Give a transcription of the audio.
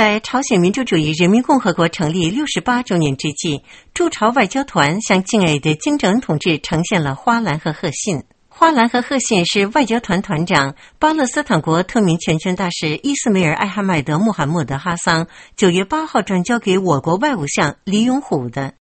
在朝鲜民主主义人民共和国成立68周年之际，驻朝外交团向敬爱的金正恩同志呈现了花篮和贺信。花篮和贺信是外交团团长巴勒斯坦国特命全权大使伊斯梅尔·艾哈迈德·穆罕默德·哈桑9月8号转交给我国外务相李永虎的。